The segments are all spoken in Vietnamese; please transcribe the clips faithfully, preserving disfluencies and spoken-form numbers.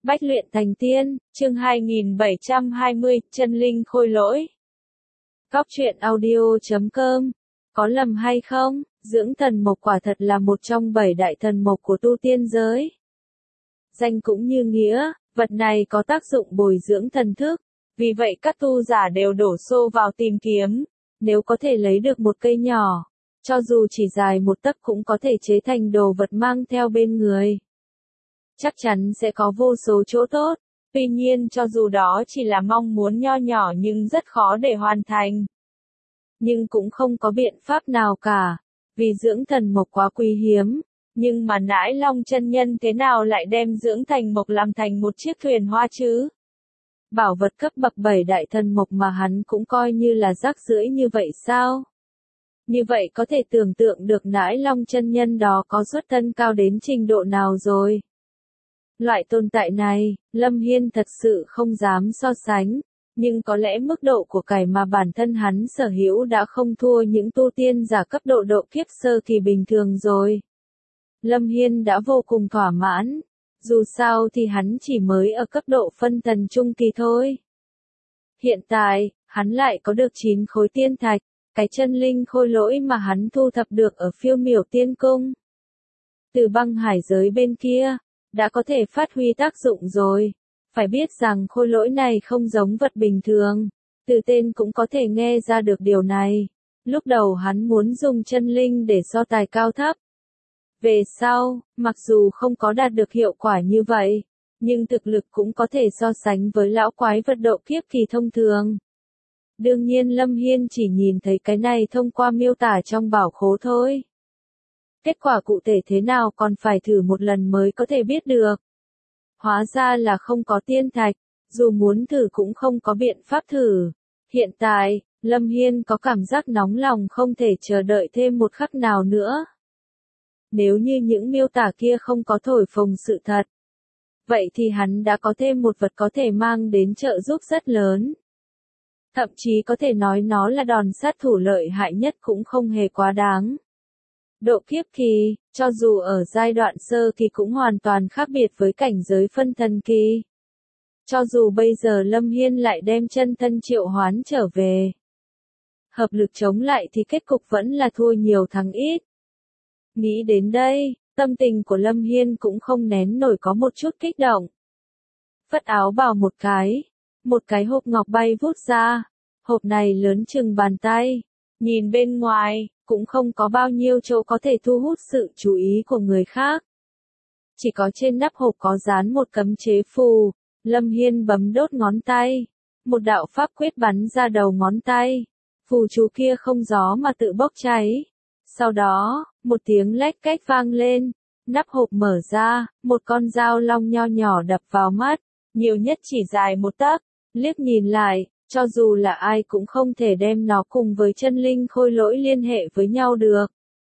Bách luyện thành tiên, chương hai nghìn bảy trăm hai mươi, chân linh khôi lỗi. Góc truyện audio chấm com. Có lầm hay không, dưỡng thần mộc quả thật là một trong bảy đại thần mộc của tu tiên giới. Danh cũng như nghĩa, vật này có tác dụng bồi dưỡng thần thức, vì vậy các tu giả đều đổ xô vào tìm kiếm. Nếu có thể lấy được một cây nhỏ, cho dù chỉ dài một tấc cũng có thể chế thành đồ vật mang theo bên người. Chắc chắn sẽ có vô số chỗ tốt, tuy nhiên cho dù đó chỉ là mong muốn nho nhỏ nhưng rất khó để hoàn thành. Nhưng cũng không có biện pháp nào cả, vì dưỡng thần mộc quá quý hiếm, nhưng mà Nãi Long chân nhân thế nào lại đem dưỡng thành mộc làm thành một chiếc thuyền hoa chứ? Bảo vật cấp bậc bảy đại thần mộc mà hắn cũng coi như là rác rưởi như vậy sao? Như vậy có thể tưởng tượng được Nãi Long chân nhân đó có xuất thân cao đến trình độ nào rồi. Loại tồn tại này, Lâm Hiên thật sự không dám so sánh, nhưng có lẽ mức độ của cải mà bản thân hắn sở hữu đã không thua những tu tiên giả cấp độ độ kiếp sơ kỳ bình thường rồi. Lâm Hiên đã vô cùng thỏa mãn, dù sao thì hắn chỉ mới ở cấp độ phân thần trung kỳ thôi. Hiện tại, hắn lại có được chín khối tiên thạch, cái chân linh khôi lỗi mà hắn thu thập được ở Phiêu Miểu Tiên Cung. Từ băng hải giới bên kia, đã có thể phát huy tác dụng rồi. Phải biết rằng khôi lỗi này không giống vật bình thường, từ tên cũng có thể nghe ra được điều này. Lúc đầu hắn muốn dùng chân linh để so tài cao thấp. Về sau, mặc dù không có đạt được hiệu quả như vậy, nhưng thực lực cũng có thể so sánh với lão quái vật độ kiếp kỳ thông thường. Đương nhiên Lâm Hiên chỉ nhìn thấy cái này thông qua miêu tả trong bảo khố thôi. Kết quả cụ thể thế nào còn phải thử một lần mới có thể biết được. Hóa ra là không có tiên thạch, dù muốn thử cũng không có biện pháp thử. Hiện tại, Lâm Hiên có cảm giác nóng lòng không thể chờ đợi thêm một khắc nào nữa. Nếu như những miêu tả kia không có thổi phồng sự thật, vậy thì hắn đã có thêm một vật có thể mang đến trợ giúp rất lớn. Thậm chí có thể nói nó là đòn sát thủ lợi hại nhất cũng không hề quá đáng. Độ kiếp kỳ, cho dù ở giai đoạn sơ kỳ cũng hoàn toàn khác biệt với cảnh giới phân thần kỳ. Cho dù bây giờ Lâm Hiên lại đem chân thân triệu hoán trở về, hợp lực chống lại thì kết cục vẫn là thua nhiều thắng ít. Nghĩ đến đây, tâm tình của Lâm Hiên cũng không nén nổi có một chút kích động. Phất áo bào một cái, một cái hộp ngọc bay vút ra, hộp này lớn chừng bàn tay, nhìn bên ngoài, cũng không có bao nhiêu chỗ có thể thu hút sự chú ý của người khác. Chỉ có trên nắp hộp có dán một cấm chế phù, Lâm Hiên bấm đốt ngón tay, một đạo pháp quyết bắn ra đầu ngón tay, phù chú kia không gió mà tự bốc cháy. Sau đó, một tiếng lách cách vang lên, nắp hộp mở ra, một con dao long nho nhỏ đập vào mắt, nhiều nhất chỉ dài một tấc, liếc nhìn lại, cho dù là ai cũng không thể đem nó cùng với chân linh khôi lỗi liên hệ với nhau được.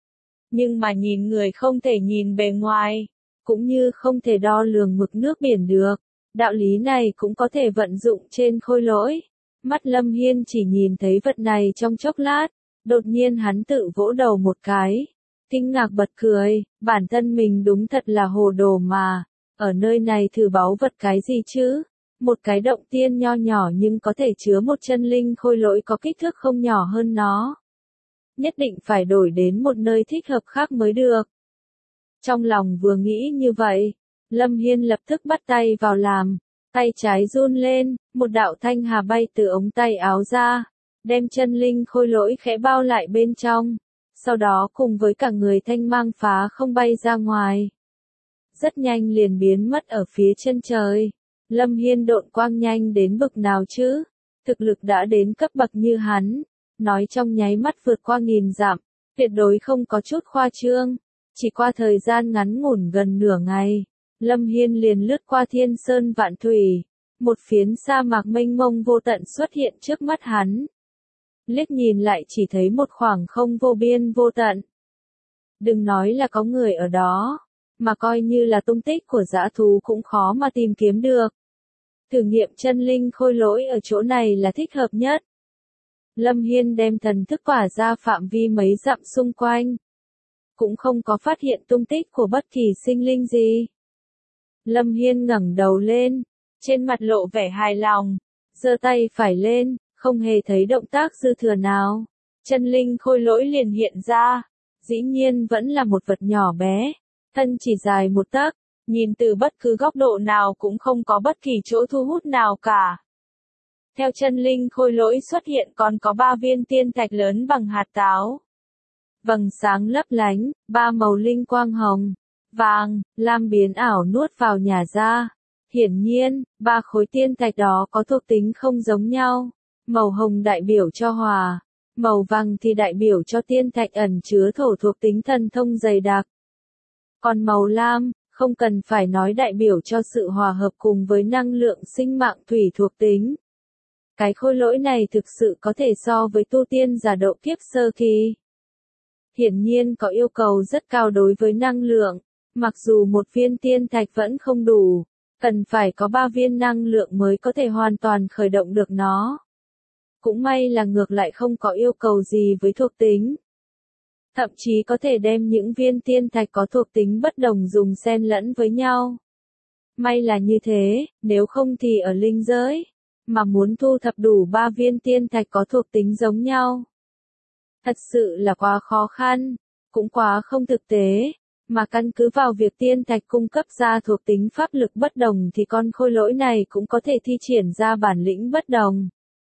Nhưng mà nhìn người không thể nhìn bề ngoài, cũng như không thể đo lường mực nước biển được, đạo lý này cũng có thể vận dụng trên khôi lỗi. Mắt Lâm Hiên chỉ nhìn thấy vật này trong chốc lát, đột nhiên hắn tự vỗ đầu một cái, kinh ngạc bật cười, bản thân mình đúng thật là hồ đồ mà, ở nơi này thử báu vật cái gì chứ? Một cái động tiên nho nhỏ nhưng có thể chứa một chân linh khôi lỗi có kích thước không nhỏ hơn nó. Nhất định phải đổi đến một nơi thích hợp khác mới được. Trong lòng vừa nghĩ như vậy, Lâm Hiên lập tức bắt tay vào làm, tay trái run lên, một đạo thanh hà bay từ ống tay áo ra, đem chân linh khôi lỗi khẽ bao lại bên trong, sau đó cùng với cả người thanh mang phá không bay ra ngoài. Rất nhanh liền biến mất ở phía chân trời. Lâm Hiên độn quang nhanh đến bực nào chứ? Thực lực đã đến cấp bậc như hắn, nói trong nháy mắt vượt qua nghìn dặm, tuyệt đối không có chút khoa trương. Chỉ qua thời gian ngắn ngủn gần nửa ngày, Lâm Hiên liền lướt qua thiên sơn vạn thủy, một phiến sa mạc mênh mông vô tận xuất hiện trước mắt hắn. Liếc nhìn lại chỉ thấy một khoảng không vô biên vô tận. Đừng nói là có người ở đó, mà coi như là tung tích của dã thú cũng khó mà tìm kiếm được. Thử nghiệm chân linh khôi lỗi ở chỗ này là thích hợp nhất. Lâm Hiên đem thần thức tỏa ra phạm vi mấy dặm xung quanh. Cũng không có phát hiện tung tích của bất kỳ sinh linh gì. Lâm Hiên ngẩng đầu lên, trên mặt lộ vẻ hài lòng, giơ tay phải lên, không hề thấy động tác dư thừa nào. Chân linh khôi lỗi liền hiện ra, dĩ nhiên vẫn là một vật nhỏ bé, thân chỉ dài một tấc, nhìn từ bất cứ góc độ nào cũng không có bất kỳ chỗ thu hút nào cả. Theo chân linh khôi lỗi xuất hiện còn có ba viên tiên thạch lớn bằng hạt táo. Vầng sáng lấp lánh, ba màu linh quang hồng, vàng, lam biến ảo nuốt vào nhả ra. Hiển nhiên, ba khối tiên thạch đó có thuộc tính không giống nhau. Màu hồng đại biểu cho hòa, màu vàng thì đại biểu cho tiên thạch ẩn chứa thổ thuộc tính thần thông dày đặc. Còn màu lam, không cần phải nói đại biểu cho sự hòa hợp cùng với năng lượng sinh mạng thủy thuộc tính. Cái khôi lỗi này thực sự có thể so với tu tiên giả độ kiếp sơ kỳ. Hiển nhiên có yêu cầu rất cao đối với năng lượng, mặc dù một viên tiên thạch vẫn không đủ, cần phải có ba viên năng lượng mới có thể hoàn toàn khởi động được nó. Cũng may là ngược lại không có yêu cầu gì với thuộc tính. Thậm chí có thể đem những viên tiên thạch có thuộc tính bất đồng dùng xen lẫn với nhau. May là như thế, nếu không thì ở linh giới, mà muốn thu thập đủ ba viên tiên thạch có thuộc tính giống nhau. Thật sự là quá khó khăn, cũng quá không thực tế, mà căn cứ vào việc tiên thạch cung cấp ra thuộc tính pháp lực bất đồng thì con khôi lỗi này cũng có thể thi triển ra bản lĩnh bất đồng.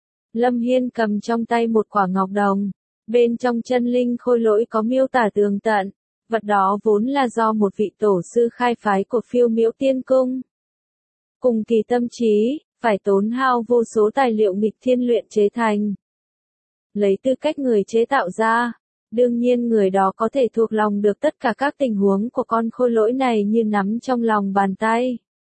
Lâm Hiên cầm trong tay một quả ngọc đồng, bên trong chân linh khôi lỗi có miêu tả tường tận, vật đó vốn là do một vị tổ sư khai phái của Phiêu Miễu Tiên Cung. Cùng kỳ tâm trí, phải tốn hao vô số tài liệu nghịch thiên luyện chế thành. Lấy tư cách người chế tạo ra, đương nhiên người đó có thể thuộc lòng được tất cả các tình huống của con khôi lỗi này như nắm trong lòng bàn tay.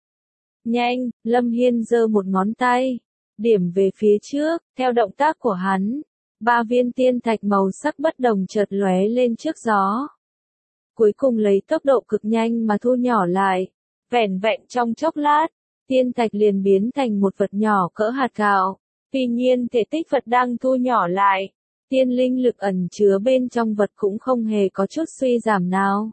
Nhanh, Lâm Hiên giơ một ngón tay, điểm về phía trước, theo động tác của hắn, ba viên tiên thạch màu sắc bất đồng chợt lóe lên trước gió. Cuối cùng lấy tốc độ cực nhanh mà thu nhỏ lại, vẻn vẹn trong chốc lát, tiên thạch liền biến thành một vật nhỏ cỡ hạt gạo. Tuy nhiên thể tích vật đang thu nhỏ lại, tiên linh lực ẩn chứa bên trong vật cũng không hề có chút suy giảm nào.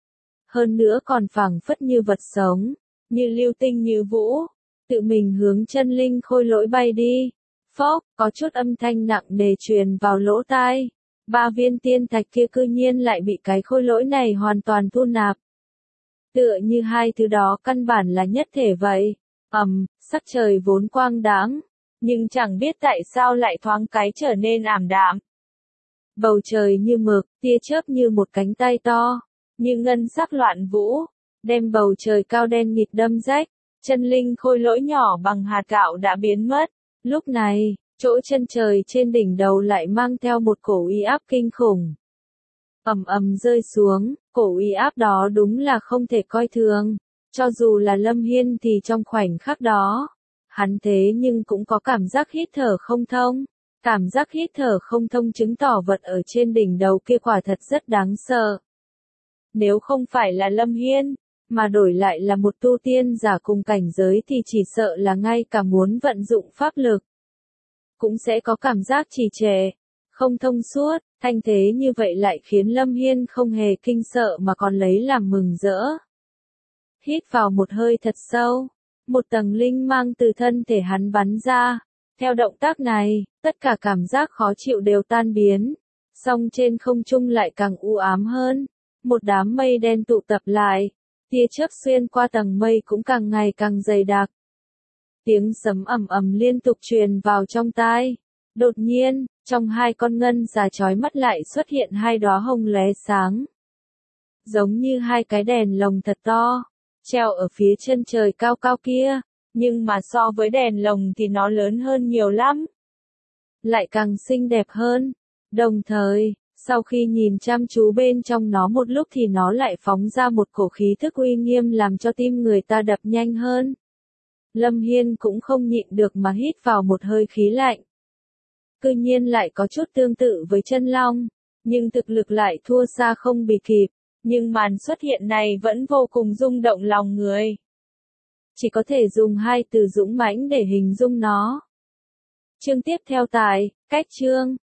Hơn nữa còn phảng phất như vật sống, như lưu tinh như vũ, tự mình hướng chân linh khôi lỗi bay đi. Phốc, có chút âm thanh nặng nề truyền vào lỗ tai. Ba viên tiên thạch kia cư nhiên lại bị cái khôi lỗi này hoàn toàn thu nạp. Tựa như hai thứ đó căn bản là nhất thể vậy. Ầm, um, sắc trời vốn quang đãng, nhưng chẳng biết tại sao lại thoáng cái trở nên ảm đạm. Bầu trời như mực, tia chớp như một cánh tay to, như ngân sắc loạn vũ, đem bầu trời cao đen nghịt đâm rách. Chân linh khôi lỗi nhỏ bằng hạt gạo đã biến mất. Lúc này, chỗ chân trời trên đỉnh đầu lại mang theo một cổ uy áp kinh khủng. Ầm ầm rơi xuống, cổ uy áp đó đúng là không thể coi thường. Cho dù là Lâm Hiên thì trong khoảnh khắc đó, hắn thế nhưng cũng có cảm giác hít thở không thông. Cảm giác hít thở không thông chứng tỏ vật ở trên đỉnh đầu kia quả thật rất đáng sợ. Nếu không phải là Lâm Hiên, mà đổi lại là một tu tiên giả cùng cảnh giới thì chỉ sợ là ngay cả muốn vận dụng pháp lực, cũng sẽ có cảm giác trì trệ, không thông suốt. Thanh thế như vậy lại khiến Lâm Hiên không hề kinh sợ mà còn lấy làm mừng rỡ. Hít vào một hơi thật sâu, một tầng linh mang từ thân thể hắn bắn ra. Theo động tác này, tất cả cảm giác khó chịu đều tan biến, song trên không trung lại càng u ám hơn. Một đám mây đen tụ tập lại, tia chớp xuyên qua tầng mây cũng càng ngày càng dày đặc. Tiếng sấm ầm ầm liên tục truyền vào trong tai. Đột nhiên, trong hai con ngân xà chói mắt lại xuất hiện hai đóa hồng lóe sáng. Giống như hai cái đèn lồng thật to, treo ở phía chân trời cao cao kia, nhưng mà so với đèn lồng thì nó lớn hơn nhiều lắm. Lại càng xinh đẹp hơn. Đồng thời, sau khi nhìn chăm chú bên trong nó một lúc thì nó lại phóng ra một cổ khí thức uy nghiêm làm cho tim người ta đập nhanh hơn. Lâm Hiên cũng không nhịn được mà hít vào một hơi khí lạnh. Cư nhiên lại có chút tương tự với chân long, nhưng thực lực lại thua xa không bì kịp, nhưng màn xuất hiện này vẫn vô cùng rung động lòng người. Chỉ có thể dùng hai từ dũng mãnh để hình dung nó. Chương tiếp theo tại, cách chương.